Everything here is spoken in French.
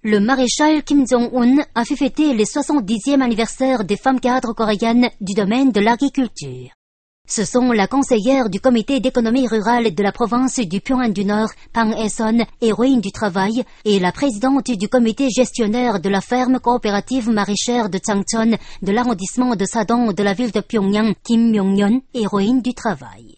Le maréchal Kim Jong-un a fait fêter le 70e anniversaire des femmes cadres coréennes du domaine de l'agriculture. Ce sont la conseillère du comité d'économie rurale de la province du Pyongan du Nord, Pang Hae-son, héroïne du travail, et la présidente du comité gestionnaire de la ferme coopérative maraîchère de Changcheon de l'arrondissement de Sadong de la ville de Pyongyang, Kim Myung-yeon, héroïne du travail.